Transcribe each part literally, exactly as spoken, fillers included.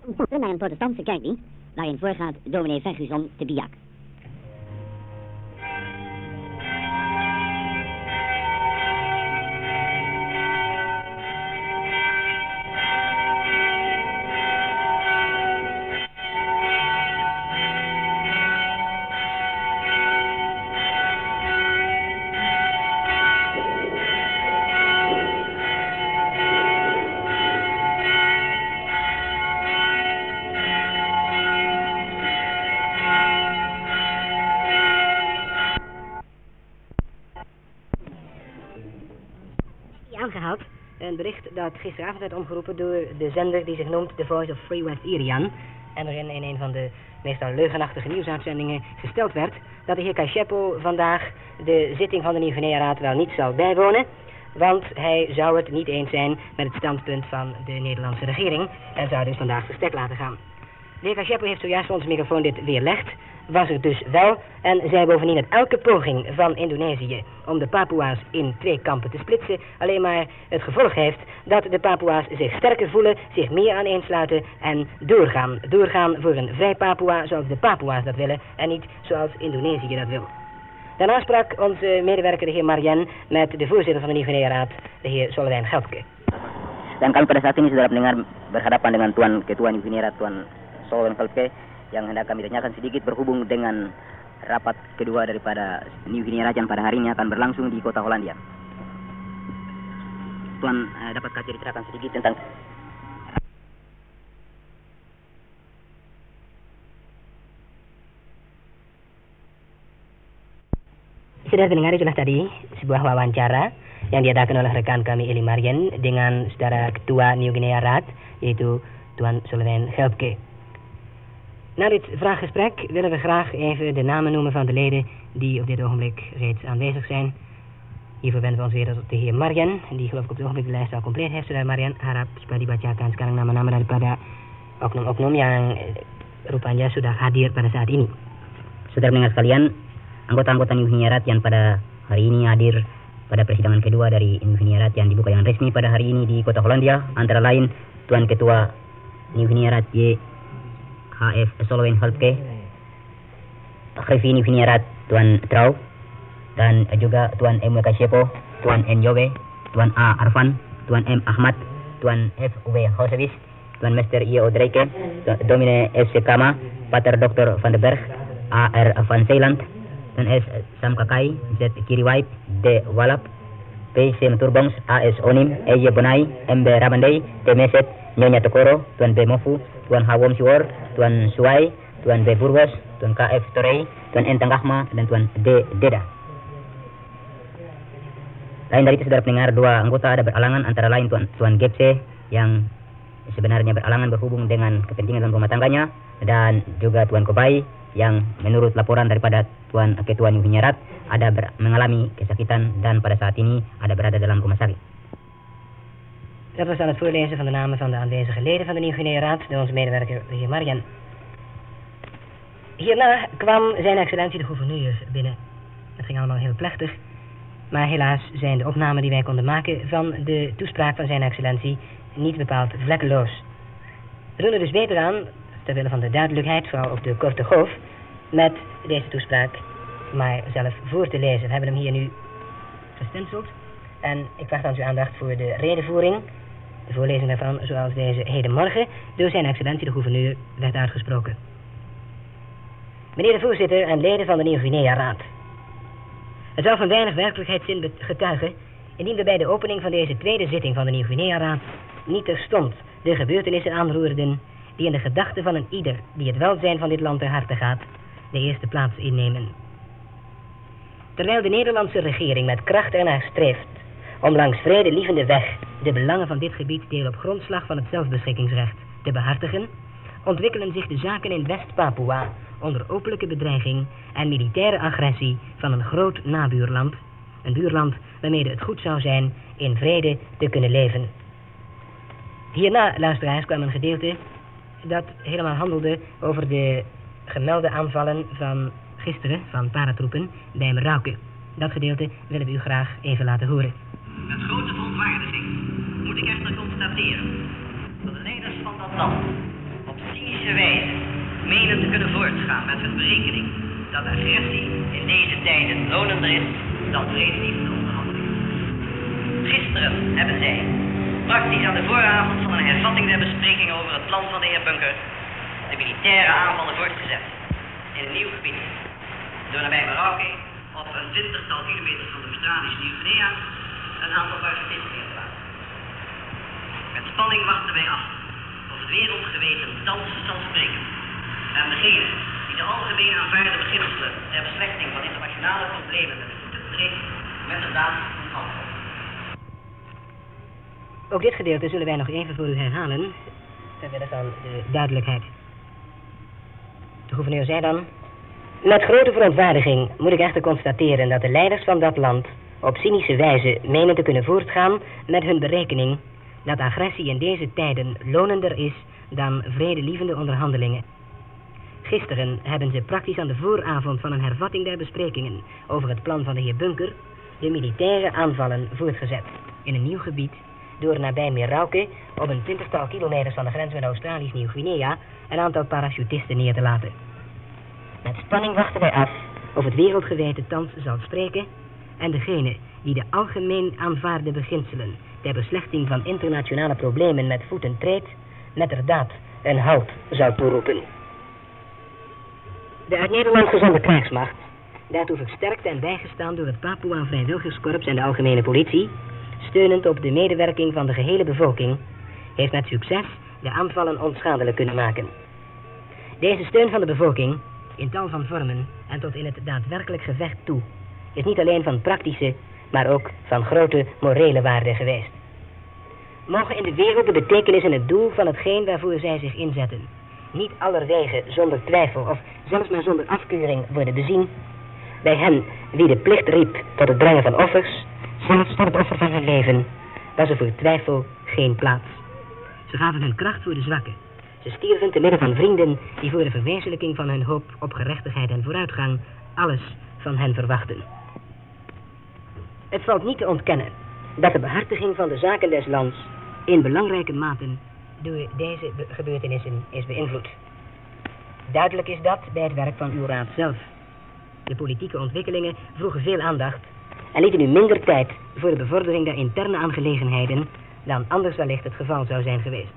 Naar een protestantse kerkdienst, waarin voorgaat dominee Ferguson te Biak. Aangehaald. Een bericht dat gisteravond werd omgeroepen door de zender die zich noemt The Voice of Free West Irian. En waarin in een van de meestal leugenachtige nieuwsuitzendingen gesteld werd dat de heer Cachepo vandaag de zitting van de Nieuw-Guinea-raad wel niet zal bijwonen. Want hij zou het niet eens zijn met het standpunt van de Nederlandse regering en zou dus vandaag verstek laten gaan. De heer Cachepo heeft zojuist voor onze microfoon dit weerlegd. Was er dus wel en zei bovendien dat elke poging van Indonesië om de Papua's in twee kampen te splitsen alleen maar het gevolg heeft dat de Papua's zich sterker voelen, zich meer aaneensluiten en doorgaan. Doorgaan voor een vrij Papua zoals de Papua's dat willen en niet zoals Indonesië dat wil. Daarna sprak onze medewerker de heer Marien met de voorzitter van de Nieuw-Guinea-raad, de heer Solowijn Gelpke. Dan kami pada saat ini sudah mendengar berhadapan dengan Tuan Ketua Nieuw-Guinea-raad Tuan Solowijn Gelpke yang hendak kami tanyakan sedikit berhubung dengan rapat kedua daripada Nieuw-Guinea-raad yang pada hari ini akan berlangsung di kota Hollandia. Tuan, eh, dapatkah ceritakan sedikit tentang Sudah mendengar itulah tadi sebuah wawancara yang diadakan oleh rekan kami Eli Marien dengan saudara Ketua Nieuw-Guinea-raad yaitu Tuan Solowijn Gelpke. Na dit vraaggesprek willen we graag even de namen noemen van de leden die op dit ogenblik reeds aanwezig zijn. Hiervoor wenden we ons weer tot de heer Marien, die geloof ik op dit ogenblik de lijst al compleet heeft. Saudara Marien, harap supaya dibacakan sekarang nama-nama daripada oknum-oknum yang rupanya sudah hadir pada saat ini. Saudara pendengar sekalian, anggota-anggota Nieuw-Guinea-raad yang pada hari ini hadir pada persidangan kedua dari Nieuw-Guinea-raad yang dibuka dengan resmi pada hari ini di kota Hollandia, antara lain Tuan Ketua Nieuw-Guinea-raad Y H F Solowijn Gelpke, Griffie Nieuw-Guinea-raad Tuan Trau, dan juga Tuan M W Cachepo, Tuan N Jowe, Tuan A Arfan, Tuan M Ahmad, Tuan F W Hosewis, Tuan Mister I Odreke, Domine S C Kama, Pater Dokter Van den Berg, A R Van Zeeland, Tuan S Sam Kakai, Z Kiriwait, D Walap, P C Turbongs, A S Onim, E Y Bonai, M B Rabandei, T Meset, Nyonya Tokoro, Tuan B Mofu, Tuan Hawom Siwor, Tuan Suai, Tuan B Burgos, Tuan K F Torei, Tuan N Tanggahma, dan Tuan D Deda. Lain dari itu saudara pendengar, dua anggota ada beralangan, antara lain Tuan Tuan Gepse yang sebenarnya beralangan berhubung dengan kepentingan dalam rumah tangganya, dan juga Tuan Kobai yang menurut laporan daripada Tuan Ketua Nieuw-Guinea-raad ada ber- mengalami kesakitan dan pada saat ini ada berada dalam rumah sakit. Dat was dan het voorlezen van de namen van de aanwezige leden van de Nieuw-Guinea-raad door onze medewerker de heer Marien. Hierna kwam zijn excellentie de gouverneur binnen. Dat ging allemaal heel plechtig, maar helaas zijn de opnamen die wij konden maken van de toespraak van zijn excellentie niet bepaald vlekkeloos. We doen er dus beter aan, terwille van de duidelijkheid, vooral op de korte golf, met deze toespraak maar zelf voor te lezen. We hebben hem hier nu gestenseld en ik wacht aan uw aandacht voor de redenvoering. De voorlezing daarvan, zoals deze hedenmorgen door zijn excellentie de gouverneur werd uitgesproken. Meneer de voorzitter en leden van de Nieuw-Guinea-raad. Het zou van weinig werkelijkheidszin getuigen indien we bij de opening van deze tweede zitting van de Nieuw-Guinea-raad niet terstond de gebeurtenissen aanroerden die in de gedachten van een ieder die het welzijn van dit land ter harte gaat, de eerste plaats innemen. Terwijl de Nederlandse regering met kracht ernaar streeft om langs vredelievende weg de belangen van dit gebied deel op grondslag van het zelfbeschikkingsrecht te behartigen, ontwikkelen zich de zaken in West-Papua onder openlijke bedreiging en militaire agressie van een groot nabuurland, een buurland waarmee het goed zou zijn in vrede te kunnen leven. Hierna, luisteraars, kwam een gedeelte dat helemaal handelde over de gemelde aanvallen van gisteren van paratroepen bij Merauke. Dat gedeelte willen we u graag even laten horen. Met grote verontwaardiging moet ik echter constateren dat de leiders van dat land op menen te kunnen voortgaan met hun berekening dat agressie in deze tijden lonender is dan vredelievende onderhandelingen. Gisteren hebben zij, praktisch aan de vooravond van een hervatting der besprekingen over het plan van de heer Bunker, de militaire aanvallen voortgezet in een nieuw gebied, door nabij Marokko op een twintigtal kilometer van de Australische Nieuw-Guinea een aantal parachutisten neer te laten. Met spanning wachten wij af of het wereldgeweten thans zal spreken en degene die de algemeen aanvaarde beginselen ter beslechting van internationale problemen met de voeten treedt, met de daad onthandelt. Ook dit gedeelte zullen wij nog even voor u herhalen, ter wille van de duidelijkheid. De gouverneur zei dan: met grote verontwaardiging moet ik echter constateren dat de leiders van dat land op cynische wijze menen te kunnen voortgaan met hun berekening dat agressie in deze tijden lonender is dan vredelievende onderhandelingen. Gisteren hebben ze praktisch aan de vooravond van een hervatting der besprekingen over het plan van de heer Bunker de militaire aanvallen voortgezet in een nieuw gebied door nabij Merauke op een twintigtal kilometers van de grens met Australisch Nieuw-Guinea een aantal parachutisten neer te laten. Met spanning wachten wij af of het wereldgeweten thans zal spreken en degene die de algemeen aanvaarde beginselen ter beslechting van internationale problemen met voeten treedt, metterdaad een halt zou toeroepen. De uit Nederland gezonde krijgsmacht, daartoe versterkt en bijgestaan door het Papua Vrijwilligerskorps en de algemene politie, steunend op de medewerking van de gehele bevolking, heeft met succes de aanvallen onschadelijk kunnen maken. Deze steun van de bevolking, in tal van vormen en tot in het daadwerkelijk gevecht toe, is niet alleen van praktische, maar ook van grote morele waarde geweest. Mogen in de wereld de betekenis en het doel van hetgeen waarvoor zij zich inzetten niet allerwege zonder twijfel of zelfs maar zonder afkeuring worden bezien. Bij hen wie de plicht riep tot het brengen van offers, zelfs tot het offer van hun leven, was er voor twijfel geen plaats. Ze gaven hun kracht voor de zwakken. Ze stierven te midden van vrienden die voor de verwezenlijking van hun hoop op gerechtigheid en vooruitgang alles van hen verwachten. Het valt niet te ontkennen dat de behartiging van de zaken des lands in belangrijke mate door deze gebeurtenissen is beïnvloed. Duidelijk is dat bij het werk van uw raad zelf. De politieke ontwikkelingen vroegen veel aandacht en lieten u minder tijd voor de bevordering der interne aangelegenheden dan anders wellicht het geval zou zijn geweest.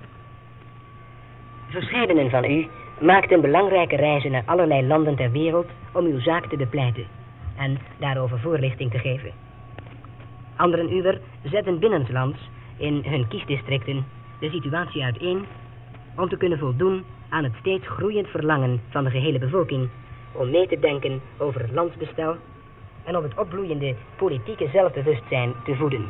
Verscheidenen van u maakten belangrijke reizen naar allerlei landen ter wereld om uw zaak te bepleiten en daarover voorlichting te geven. Anderen uwer zetten binnenslands in hun kiesdistricten de situatie uiteen om te kunnen voldoen aan het steeds groeiend verlangen van de gehele bevolking om mee te denken over het landsbestel en om het opbloeiende politieke zelfbewustzijn te voeden.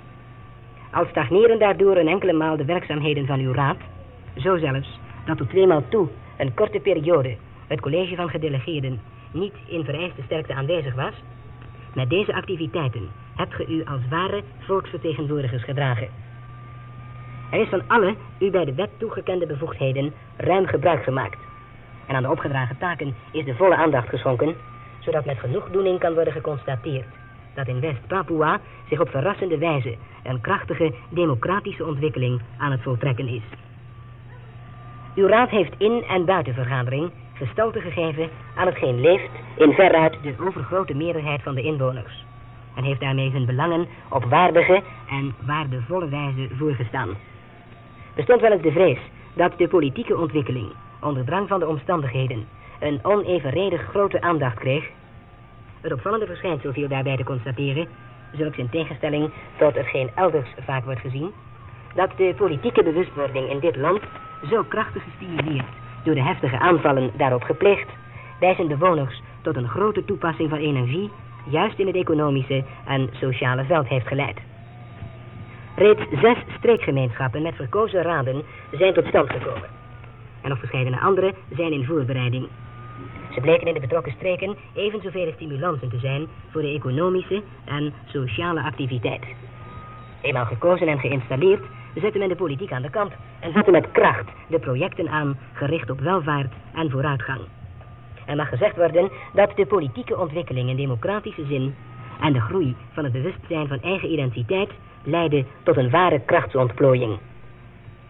Al stagneren daardoor een enkele maal de werkzaamheden van uw raad, zo zelfs dat tot tweemaal toe een korte periode het college van gedelegeerden niet in vereiste sterkte aanwezig was, met deze activiteiten hebt ge u als ware volksvertegenwoordigers gedragen. Er is van alle u bij de wet toegekende bevoegdheden ruim gebruik gemaakt. En aan de opgedragen taken is de volle aandacht geschonken, zodat met genoegdoening kan worden geconstateerd dat in West-Papua zich op verrassende wijze een krachtige democratische ontwikkeling aan het voltrekken is. Uw raad heeft in- en buitenvergadering gestalte gegeven aan hetgeen leeft in veruit de overgrote meerderheid van de inwoners en heeft daarmee hun belangen op waardige en waardevolle wijze voorgestaan. Bestond wel eens de vrees dat de politieke ontwikkeling onder drang van de omstandigheden een onevenredig grote aandacht kreeg. Het opvallende verschijnsel viel daarbij te constateren, zulks in tegenstelling tot hetgeen elders vaak wordt gezien, dat de politieke bewustwording in dit land zo krachtig gestimuleerd door de heftige aanvallen daarop gepleegd, wijzen bewoners tot een grote toepassing van energie juist in het economische en sociale veld heeft geleid. Reeds zes streekgemeenschappen met verkozen raden zijn tot stand gekomen. En nog verscheidene andere zijn in voorbereiding. Ze bleken in de betrokken streken even zoveel stimulansen te zijn voor de economische en sociale activiteit. Eenmaal gekozen en geïnstalleerd, zette men de politiek aan de kant en zette met kracht de projecten aan gericht op welvaart en vooruitgang. Er mag gezegd worden dat de politieke ontwikkeling in democratische zin en de groei van het bewustzijn van eigen identiteit leidde tot een ware krachtsontplooiing.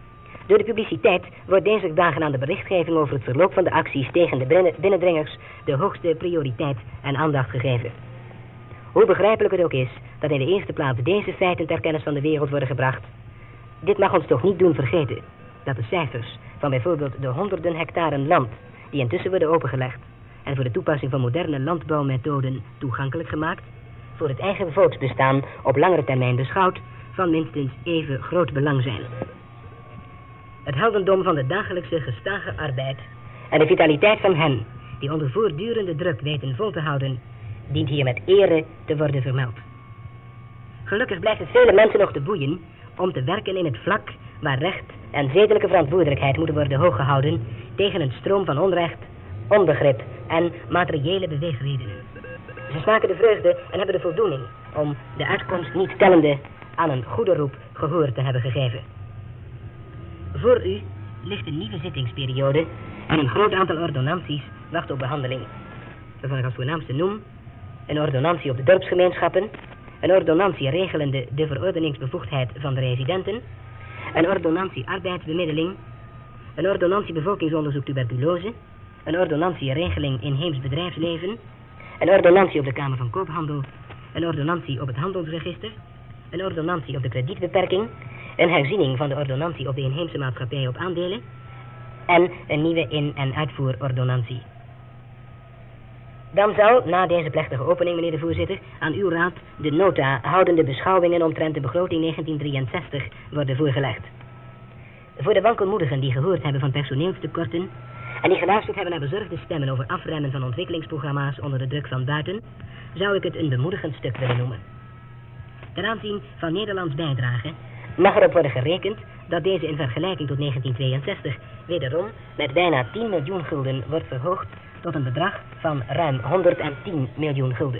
Door de publiciteit wordt deze dagen aan de berichtgeving over het verloop van de acties tegen de binnendringers de hoogste prioriteit en aandacht gegeven. Hoe begrijpelijk het ook is dat in de eerste plaats deze feiten ter kennis van de wereld worden gebracht, dit mag ons toch niet doen vergeten dat de cijfers van bijvoorbeeld de honderden hectaren land die intussen worden opengelegd en voor de toepassing van moderne landbouwmethoden toegankelijk gemaakt, voor het eigen volksbestaan op langere termijn beschouwd, van minstens even groot belang zijn. Het heldendom van de dagelijkse gestage arbeid en de vitaliteit van hen die onder voortdurende druk weten vol te houden, dient hier met ere te worden vermeld. Gelukkig blijft het vele mensen nog te boeien om te werken in het vlak waar recht en zedelijke verantwoordelijkheid moeten worden hooggehouden tegen een stroom van onrecht, onbegrip en materiële beweegredenen. Ze smaken de vreugde en hebben de voldoening om de uitkomst niet stellende aan een goede roep gehoor te hebben gegeven. Voor u ligt een nieuwe zittingsperiode en een groot aantal ordonnanties wacht op behandeling. Waarvan ik als voornaamste noem een ordonnantie op de dorpsgemeenschappen, een ordonnantie regelende de verordeningsbevoegdheid van de residenten, een ordonnantie arbeidsbemiddeling, een ordonnantie bevolkingsonderzoek tuberculose, een ordonnantie regeling inheems bedrijfsleven, een ordonnantie op de Kamer van Koophandel, een ordonnantie op het handelsregister, een ordonnantie op de kredietbeperking, een herziening van de ordonnantie op de inheemse maatschappij op aandelen en een nieuwe in- en uitvoerordonnantie. Dan zal, na deze plechtige opening, meneer de voorzitter, aan uw raad de nota houdende beschouwingen omtrent de begroting negentien drieënzestig worden voorgelegd. Voor de wankelmoedigen die gehoord hebben van personeelstekorten en die geluisterd hebben naar bezorgde stemmen over afremmen van ontwikkelingsprogramma's onder de druk van buiten, zou ik het een bemoedigend stuk willen noemen. Ten aanzien van Nederlands bijdrage mag erop worden gerekend dat deze in vergelijking tot negentien tweeënzestig wederom met bijna tien miljoen gulden wordt verhoogd tot een bedrag van ruim honderdtien miljoen gulden.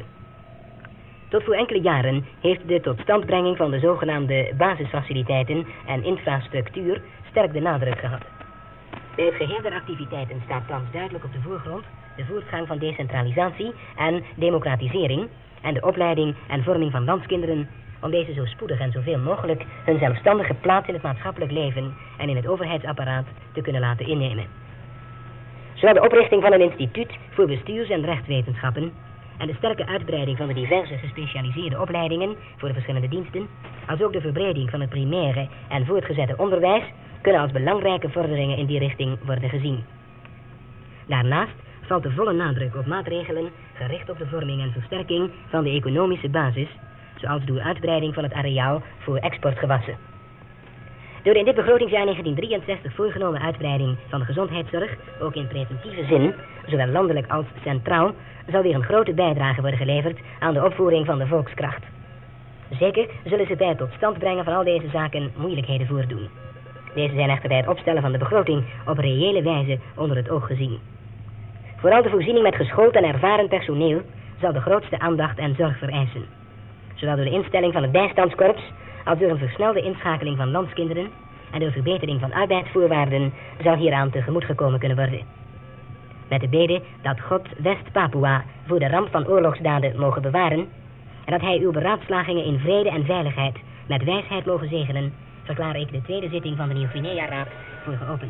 Tot voor enkele jaren heeft de totstandbrenging van de zogenaamde basisfaciliteiten en infrastructuur sterk de nadruk gehad. Bij het geheel der activiteiten staat thans duidelijk op de voorgrond de voortgang van decentralisatie en democratisering en de opleiding en vorming van landskinderen om deze zo spoedig en zoveel mogelijk hun zelfstandige plaats in het maatschappelijk leven en in het overheidsapparaat te kunnen laten innemen. Zowel de oprichting van een instituut voor bestuurs- en rechtswetenschappen en de sterke uitbreiding van de diverse gespecialiseerde opleidingen voor de verschillende diensten, als ook de verbreding van het primaire en voortgezette onderwijs, kunnen als belangrijke vorderingen in die richting worden gezien. Daarnaast valt de volle nadruk op maatregelen gericht op de vorming en versterking van de economische basis, zoals door uitbreiding van het areaal voor exportgewassen. Door de in dit begrotingsjaar negentien drieënzestig voorgenomen uitbreiding van de gezondheidszorg, ook in preventieve zin, zowel landelijk als centraal, zal weer een grote bijdrage worden geleverd aan de opvoering van de volkskracht. Zeker zullen ze bij het tot stand brengen van al deze zaken moeilijkheden voordoen. Deze zijn echter bij het opstellen van de begroting op reële wijze onder het oog gezien. Vooral de voorziening met geschoold en ervaren personeel zal de grootste aandacht en zorg vereisen. Zowel door de instelling van het bijstandskorps als door een versnelde inschakeling van landskinderen en door verbetering van arbeidsvoorwaarden zal hieraan tegemoet gekomen kunnen worden. Met de bede dat God West-Papua voor de ramp van oorlogsdaden mogen bewaren en dat hij uw beraadslagingen in vrede en veiligheid met wijsheid mogen zegenen, verklaar ik de tweede zitting van de Nieuw-Guinea-raad voor geopend.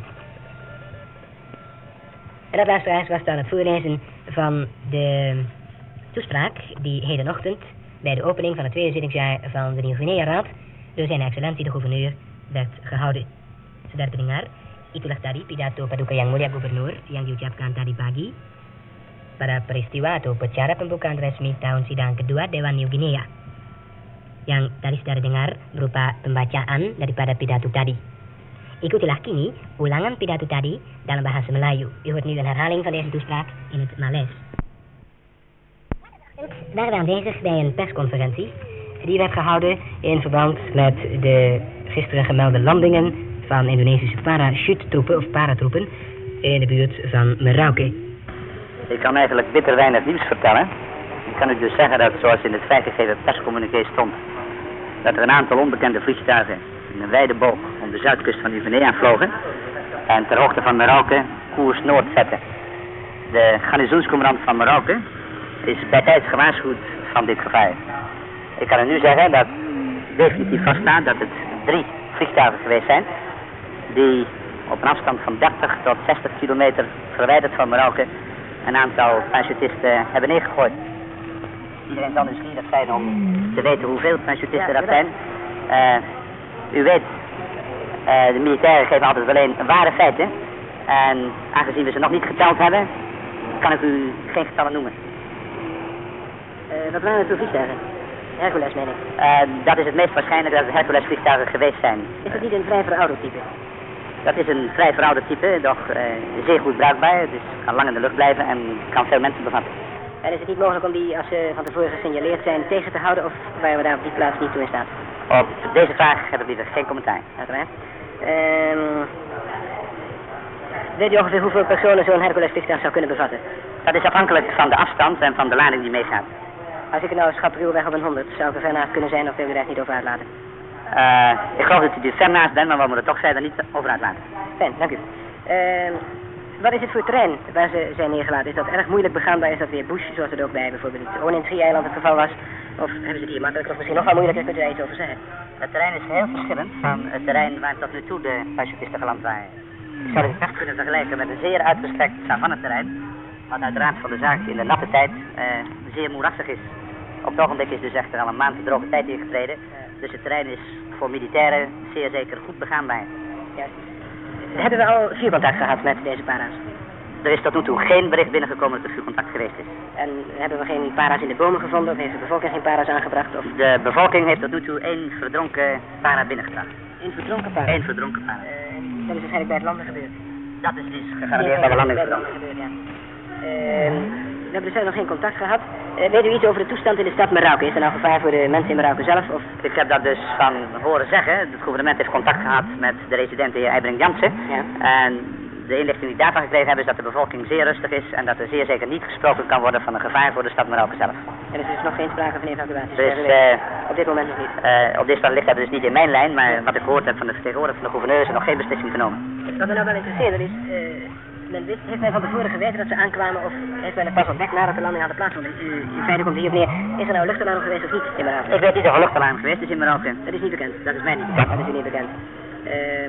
En dat, luisteraars, was dan het voorlezen van de toespraak die hedenochtend bij de opening van het tweede zittingsjaar van de Nieuw-Guinea-raad door zijn excellentie de gouverneur werd gehouden. Saudara pendengar, itulah tadi pidato Paduka Yang Mulia Gubernur yang diucapkan tadi pagi pada peristiwa atau upacara pembukaan resmi tahun sidang kedua Dewan New Guinea. Yang tadi saudara dengar berupa pembacaan daripada pidato tadi. Ikutilah kini ulangan pidato tadi dalam bahasa Melayu. U hoort nu een herhaling van deze toespraak in het Maleis. Waren we aanwezig bij een persconferentie die werd gehouden in verband met de gisteren gemelde landingen van Indonesische parachute-troepen of paratroepen in de buurt van Merauke. Ik kan eigenlijk bitter weinig nieuws vertellen. Ik kan u dus zeggen dat, zoals in het vrijgegeven perscommuniqué stond, dat er een aantal onbekende vliegtuigen in een wijde boog om de zuidkust van Nieuw-Guinea vlogen en ter hoogte van Merauke koers noord zetten. De garnizoenscommandant van Merauke is bijtijds gewaarschuwd van dit gevaar. Ik kan u nu zeggen dat definitief vaststaat dat het drie vliegtuigen geweest zijn die op een afstand van dertig tot zestig kilometer verwijderd van Marokko een aantal parachutisten hebben neergegooid. Iedereen zal nieuwsgierig zijn om te weten hoeveel parachutisten Ja, dat zijn. Uh, u weet, uh, de militairen geven altijd alleen ware feiten. En aangezien we ze nog niet geteld hebben, kan ik u geen getallen noemen. Uh, wat waren het voor vliegtuigen? Hercules, meen ik. Uh, dat is het meest waarschijnlijk dat het Hercules vliegtuigen geweest zijn. Is dat niet een vrij verouderd type? Dat is een vrij verouderd type, doch uh, zeer goed bruikbaar. Het is, kan lang in de lucht blijven en kan veel mensen bevatten. En is het niet mogelijk om die, als ze van tevoren gesignaleerd zijn, tegen te houden, of waren we daar op die plaats niet toe in staat? Op deze vraag heb ik liever geen commentaar. Uiteraard. Um, weet u ongeveer hoeveel personen zo'n Hercules vliegtuig zou kunnen bevatten? Dat is afhankelijk van de afstand en van de lading die meegaat. Als ik nou schat ruwweg op een honderd, zou ik er ver naast kunnen zijn, of wil u daar niet over uitlaten? Uh, ik geloof dat u er ver naast bent, maar we moeten toch verder niet over uitlaten. Fijn, dank u. Uh, wat is het voor terrein waar ze zijn neergelaten? Is dat erg moeilijk begaanbaar? Is dat weer bush, zoals het ook bij bijvoorbeeld het Onintree-eiland het geval was? Of hebben ze het hier makkelijk, of misschien nog wel moeilijker? Kunt u daar iets over zeggen? Het terrein is heel verschillend van het terrein waar tot nu toe de parachutisten geland waren. Ik zou het echt kunnen vergelijken met een zeer uitgestrekt savannetterrein, wat uiteraard van de zaak in de natte tijd uh, zeer moerassig is. Op het ogenblik is dus echter al een maand de droge tijd ingetreden, dus het terrein is voor militairen zeer zeker goed begaanbaar. Juist. Hebben we al vuurcontact gehad met deze para's? Er is tot nu toe geen bericht binnengekomen dat er vuurcontact geweest is. En hebben we geen para's in de bomen gevonden, of heeft de bevolking geen para's aangebracht? Of... De bevolking heeft tot nu toe één verdronken para binnengebracht. Eén verdronken para? Eén verdronken para. Uh, dat is waarschijnlijk bij het landen gebeurd. Dat is dus gegarandeerd bij de landing gebeurd. Ja. Uh, we hebben dus nog geen contact gehad. Uh, weet u iets over de toestand in de stad Marokko? Is er nou gevaar voor de mensen in Marokko zelf? Of? Ik heb dat dus van horen zeggen. Het gouvernement heeft contact gehad met de resident, de heer Eibring Jansen. Ja. En de inlichting die daarvan gekregen hebben is dat de bevolking zeer rustig is en dat er zeer zeker niet gesproken kan worden van een gevaar voor de stad Marokko zelf. Er is dus nog geen sprake van evacuatie? Dus uh, op dit moment nog niet? Uh, op dit moment ligt dat dus niet in mijn lijn, maar wat ik gehoord heb van de vertegenwoordiger van de gouverneur is er nog geen beslissing genomen. Wat me nou wel interesseert, dat is, uh, men wist, heeft men van tevoren geweten dat ze aankwamen of heeft men er pas op weg nadat de landing hadden plaatsgevonden? In feite komt hier op neer, is er nou luchtalarm geweest of niet in Marokko? Ik weet niet of er luchtalarm geweest is in Marokko. Dat is niet bekend? Dat is mij niet bekend. Dat is u niet bekend. Uh,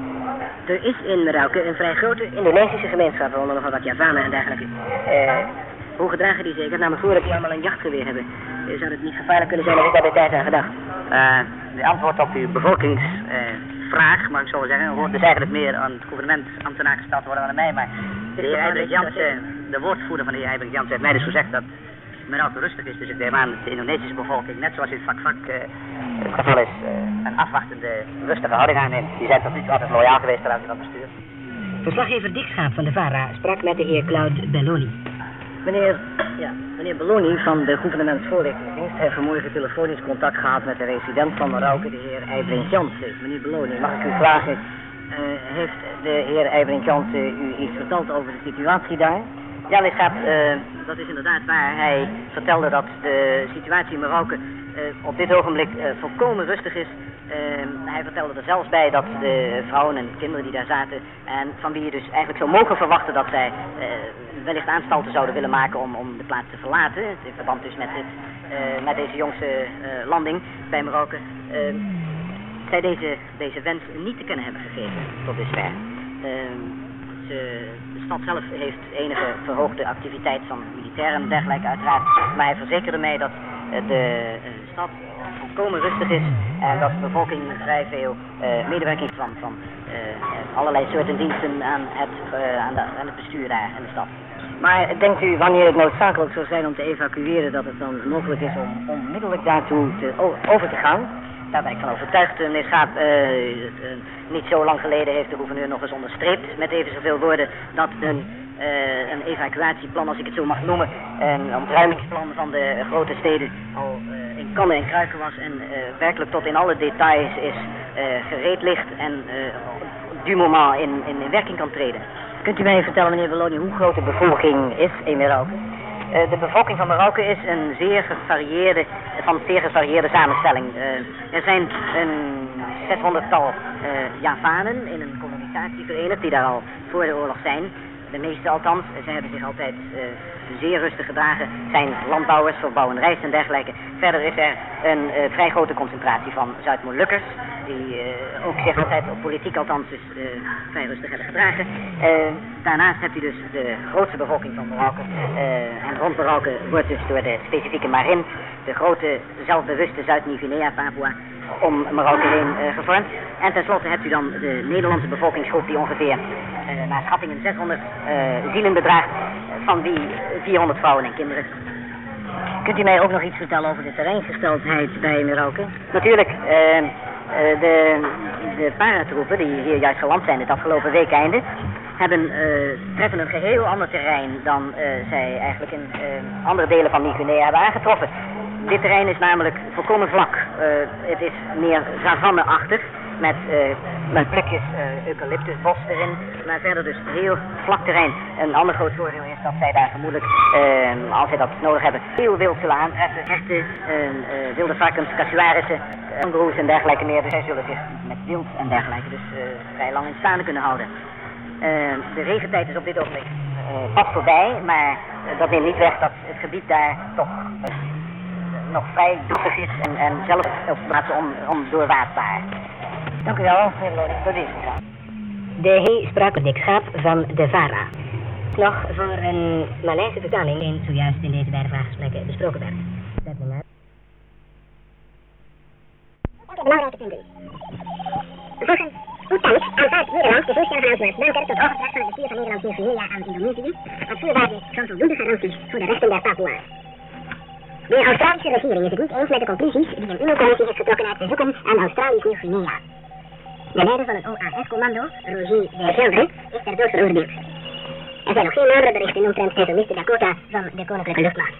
Er is in Marokko een vrij grote Indonesische gemeenschap, waaronder nogal wat Javanen en dergelijke. Uh, hoe gedragen die zeker? Namelijk voordat die allemaal een jachtgeweer hebben. Uh, zou het niet gevaarlijk kunnen zijn? Heb ik daar bij tijd aan gedacht? Uh, de antwoord op uw bevolkingsvraag, uh, mag ik zo wel zeggen, hoort dus eigenlijk meer aan het gouvernement ambtenaar gesteld worden dan aan mij. Maar de heer Eibring Jansen, de woordvoerder van de heer Eibring Jansen, heeft mij dus gezegd dat Marokko rustig is. Dus ik neem aan dat de Indonesische bevolking, net zoals in het vak-vak uh, het geval is, uh, een afwachtende, rustige houding aanneemt. Die zijn tot nu toe altijd loyaal geweest ten aanzien van het bestuur. Verslaggever Dikschaap van de VARA sprak met de heer Claude Belloni. Meneer, ja, meneer Belloni van de gouvernementsvoorlichtingsdienst heeft vanmorgen telefonisch contact gehad met de resident van Marokko, de heer Eibring Jansen. Meneer Belloni, mag ik u vragen, uh, heeft de heer Eibring Jansen u iets verteld over de situatie daar? Ja, meneer Schaap, uh, dat is inderdaad waar. Hij vertelde dat de situatie in Marokko uh, op dit ogenblik uh, volkomen rustig is. Uh, hij vertelde er zelfs bij dat de vrouwen en kinderen die daar zaten en van wie je dus eigenlijk zou mogen verwachten dat zij uh, wellicht aanstalten zouden willen maken om, om de plaats te verlaten, in verband dus met, dit, uh, met deze jongste uh, landing bij Marokko, uh, zij deze, deze wens niet te kennen hebben gegeven tot dusver. Uh, ze, de stad zelf heeft enige verhoogde activiteit van militairen en dergelijke uiteraard, maar hij verzekerde mij dat uh, de uh, stad volkomen rustig is en dat de bevolking vrij veel uh, medewerking van, van uh, allerlei soorten diensten aan het, uh, aan, de, aan het bestuur daar in de stad. Maar denkt u, wanneer het noodzakelijk zou zijn om te evacueren, dat het dan mogelijk is om onmiddellijk daartoe te, over te gaan? Daar ben ik van overtuigd, meneer Schaap. Uh, uh, niet zo lang geleden heeft de gouverneur nog eens onderstreept met even zoveel woorden dat een, uh, een evacuatieplan, als ik het zo mag noemen, een ontruimingsplan van de grote steden al uh, in kannen en kruiken was en uh, werkelijk tot in alle details is uh, gereed ligt en uh, du moment in, in, in werking kan treden. Kunt u mij vertellen, meneer Belloni, hoe groot de bevolking is in Marokko? Uh, de bevolking van Marokko is een zeer gevarieerde, van zeer gevarieerde samenstelling. Uh, er zijn een zeshonderdtal uh, Javanen in een kolonisatie verenigd die daar al voor de oorlog zijn. De meeste althans, ze hebben zich altijd uh, zeer rustig gedragen, zijn landbouwers, verbouwen rijst en dergelijke. Verder is er een uh, vrij grote concentratie van Zuid-Molukkers die uh, ook zich altijd op politiek althans dus, uh, vrij rustig hebben gedragen. Uh, daarnaast hebt u dus de grootste bevolking van Marokko. Uh, en rond Marokko wordt dus door de specifieke Marin, de grote zelfbewuste Zuid-Nieuw-Guinea, Papua, om Marokko heen uh, gevormd. En tenslotte hebt u dan de Nederlandse bevolkingsgroep die ongeveer uh, naar schattingen zeshonderd uh, zielen bedraagt, van wie vierhonderd vrouwen en kinderen. Kunt u mij ook nog iets vertellen over de terreingesteldheid bij Marokko? Natuurlijk, uh, uh, de, de paratroepen die hier juist geland zijn het afgelopen weekeinde, hebben uh, treffen een geheel ander terrein dan uh, zij eigenlijk in uh, andere delen van Nieuw-Guinea hebben aangetroffen. Dit terrein is namelijk volkomen vlak. Uh, het is meer savanne-achtig met, uh, met plukjes uh, eucalyptusbos erin, maar verder dus heel vlak terrein. Een ander groot voordeel is dat zij daar vermoedelijk, uh, als zij dat nodig hebben, heel wild zullen aantreffen. Herten, uh, uh, wilde varkens, casuarissen, kangoeroes en dergelijke meer. Dus zij zullen zich met wild en dergelijke dus uh, vrij lang in staande kunnen houden. Uh, de regentijd is op dit ogenblik uh, pas voorbij, maar uh, dat neemt niet weg dat het gebied daar toch uh, nog vrij droevig is en, en zelfs op plaatsen om, ondoorwaadbaar. Dank u wel, meneer Lodi. Tot ziens. De heer sprak met Dick Schaap van de VARA. Nog voor een Maleise vertaling die zojuist in deze beide vraaggesprekken besproken werd. Dat we naar... Belangrijke punten. Volgens Oetank aanvaardt Nederland de voorstellen van Oud-Banker tot overdracht van het bestuur van Nederland Nieuw-Guinea aan Indonesië als voorwaarde van voldoende garanties voor de rechten der Papua's. De Australische regering is het niet eens met de conclusies die een U N O-commissie heeft getrokken uit bezoeken aan Australisch Nieuw-Guinea. De leider van het O A S-commando, Roger de Gelder, is ter dood veroordeeld. Er zijn nog geen nadere berichten omtrent de vermiste Dakota van de Koninklijke Luchtmacht.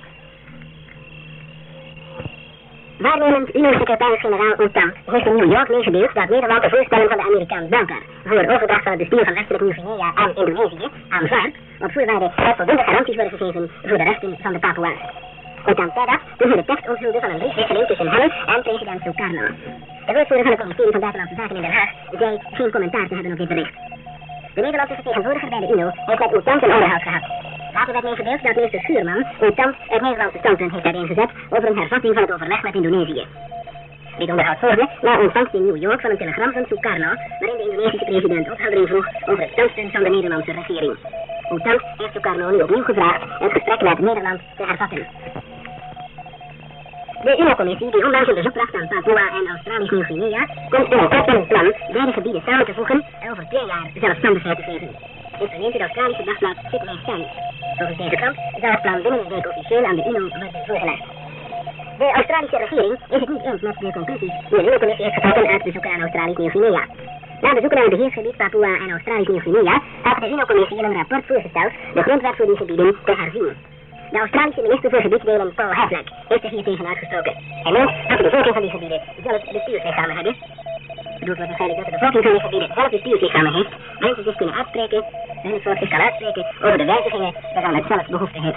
Waarnemend U N O-secretaris-generaal Oetank heeft in New York meegedeeld dat Nederland de voorstellen van de Amerikaan Banker voor overdracht van het bestuur van westelijk Nieuw-Guinea aan Indonesië aanvaardt, op voorwaarde dat voldoende garanties worden gegeven voor de rechten van de Papua's. Oetank zei dat toen hij de tekst onthulde van een briefwisseling tussen hem en president Sukarno. De woordvoerder van het ministerie van Buitenlandse Zaken in Den Haag zei geen commentaar te hebben op dit bericht. De Nederlandse vertegenwoordiger bij de U N O heeft met Oetank een onderhoud gehad. Later werd meegedeeld dat minister Schuurman Oetank het Nederlandse standpunt heeft uiteengezet over een hervatting van het overleg met Indonesië. Dit onderhoud volgde na ontvangst in New York van een telegram van Sukarno, waarin de Indonesische president opheldering vroeg over het standpunt van de Nederlandse regering. Oetank heeft Sukarno nu opnieuw gevraagd het gesprek met Nederland te hervatten. De U N O-commissie, die onlangs een bezoek bracht aan Papua en Australisch Nieuw-Guinea, komt binnenkort met een plan beide gebieden samen te voegen en over twee jaar zelfstandigheid te geven. Dit verneemt het Australische dagblad Sydney Times. Volgens deze krant zal het plan binnen een week officieel aan de U N O worden voorgelegd. De Australische regering is het niet eens met de conclusies die de U N O-commissie heeft getrokken uit bezoeken aan Australisch Nieuw-Guinea. Na bezoeken aan het beheersgebied Papua en Australisch Nieuw-Guinea had de U N O-commissie in een rapport voorgesteld de grondwet voor die gebieden te herzien. De Australische minister voor gebiedsdelen Paul Havlik heeft zich hier tegen uitgesproken. Hij meent dat de bevolking van die gebieden zelf bestuurslichamen hebben. Het bedoelt waarschijnlijk dat de bevolking van die gebieden zelf bestuurslichamen heeft, waarin ze zich kunnen uitspreken, en het volk zich kan uitspreken over de wijzigingen waaraan het zelf behoefte heeft.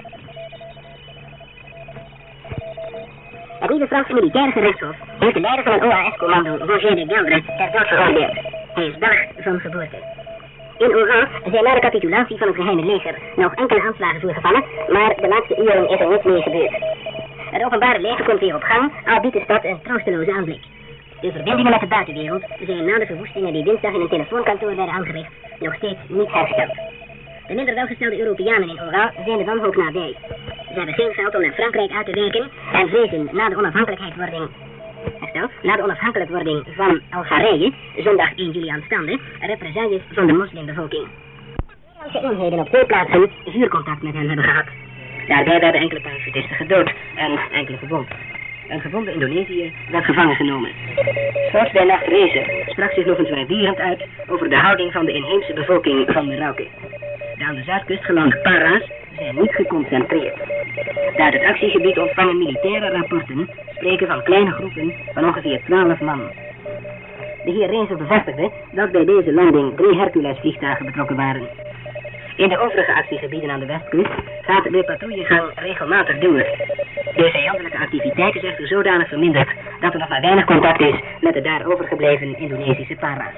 Het nieuwe Franse militaire gerechtshof heeft de leider van het O A S-commando Roger de Gelder ter dood veroordeeld. Hij is Belg van geboorte. In Oran zijn na de capitulatie van het geheime leger nog enkele aanslagen voorgevallen, maar de laatste uren is er niets meer gebeurd. Het openbare leven komt weer op gang, al biedt de stad een troosteloze aanblik. De verbindingen met de buitenwereld zijn na de verwoestingen die dinsdag in een telefoonkantoor werden aangericht nog steeds niet hersteld. De minder welgestelde Europeanen in Oran zijn de wanhoop nabij. Ze hebben geen geld om naar Frankrijk uit te werken en vrezen na de onafhankelijkheidswording Herstel, na de onafhankelijkwording van Algerije, zondag één juli aanstaande, represailles van de moslimbevolking. Nederlandse eenheden op twee plaatsen vuurcontact met hen hebben gehad. Daarbij werden enkele parachutisten gedood en enkele gewond. Een gewonde Indonesiër werd gevangen genomen. Zoals bij nacht Rezer sprak zich nog eens zwaarwierend uit over de houding van de inheemse bevolking van Merauke. De aan de zuidkust gelangde para's zijn niet geconcentreerd. De uit het actiegebied ontvangen militaire rapporten spreken van kleine groepen van ongeveer twaalf man. De heer Rezer bevestigde dat bij deze landing drie Hercules-vliegtuigen betrokken waren. In de overige actiegebieden aan de westkust gaat de patrouillegang regelmatig door. De vijandelijke activiteit is echter zodanig verminderd dat er nog maar weinig contact is met de daar overgebleven Indonesische para's.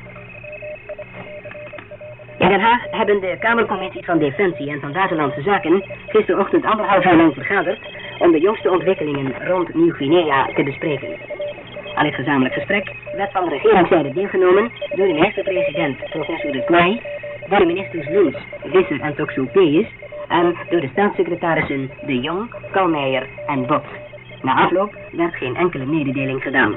In Den Haag hebben de Kamercommissies van Defensie en van Buitenlandse Zaken gisterochtend anderhalf uur lang vergaderd om de jongste ontwikkelingen rond Nieuw-Guinea te bespreken. Aan dit gezamenlijk gesprek werd van de regeringszijde deelgenomen door de minister-president professor de Kwaai, door de ministers Loens, Visser en Toxopeus en door de staatssecretarissen De Jong, Kalmeijer en Bot. Na afloop werd geen enkele mededeling gedaan.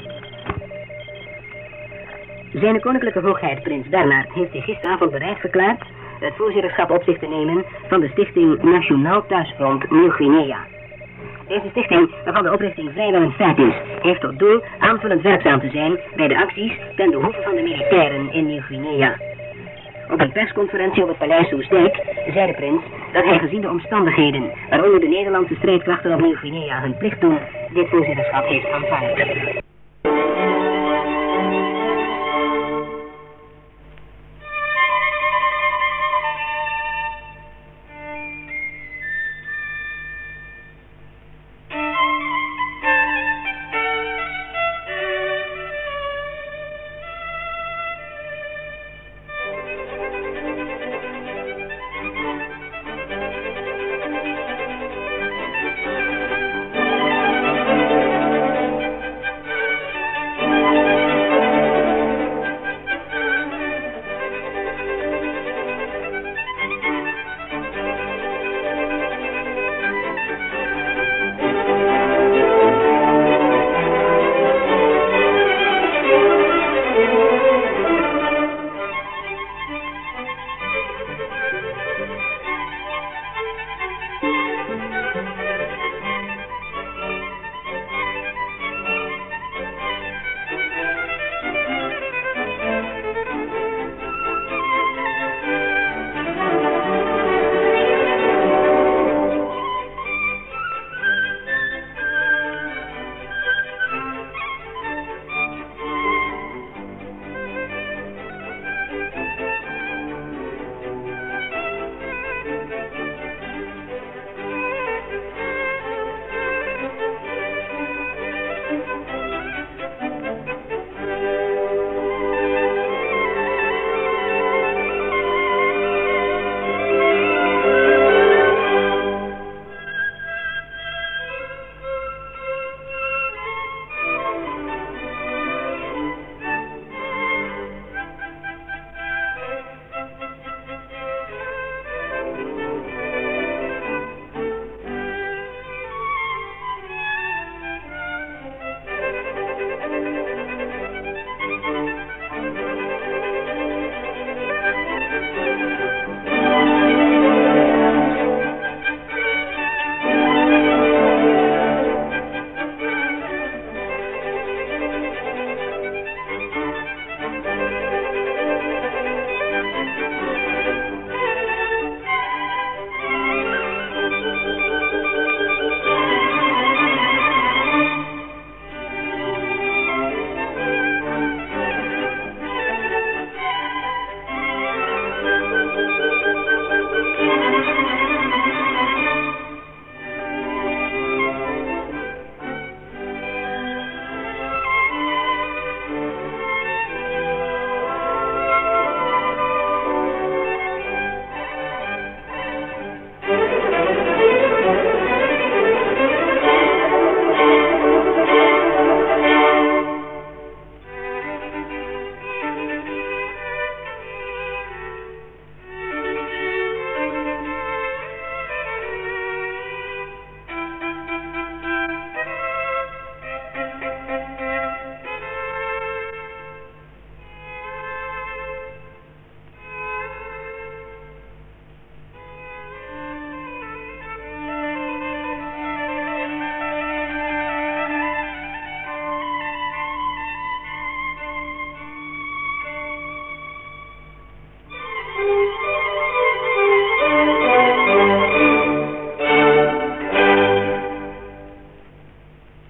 Zijn koninklijke hoogheid prins Bernhard heeft zich gisteravond bereid verklaard het voorzitterschap op zich te nemen van de stichting Nationaal Thuisfront Nieuw-Guinea. Deze stichting, waarvan de oprichting vrijwel een feit is, heeft tot doel aanvullend werkzaam te zijn bij de acties ten behoeve van de militairen in Nieuw-Guinea. Op een persconferentie op het paleis Oostdijk zei de prins dat hij gezien de omstandigheden waaronder de Nederlandse strijdkrachten op Nieuw-Guinea hun plicht doen, dit voorzitterschap heeft aanvaard.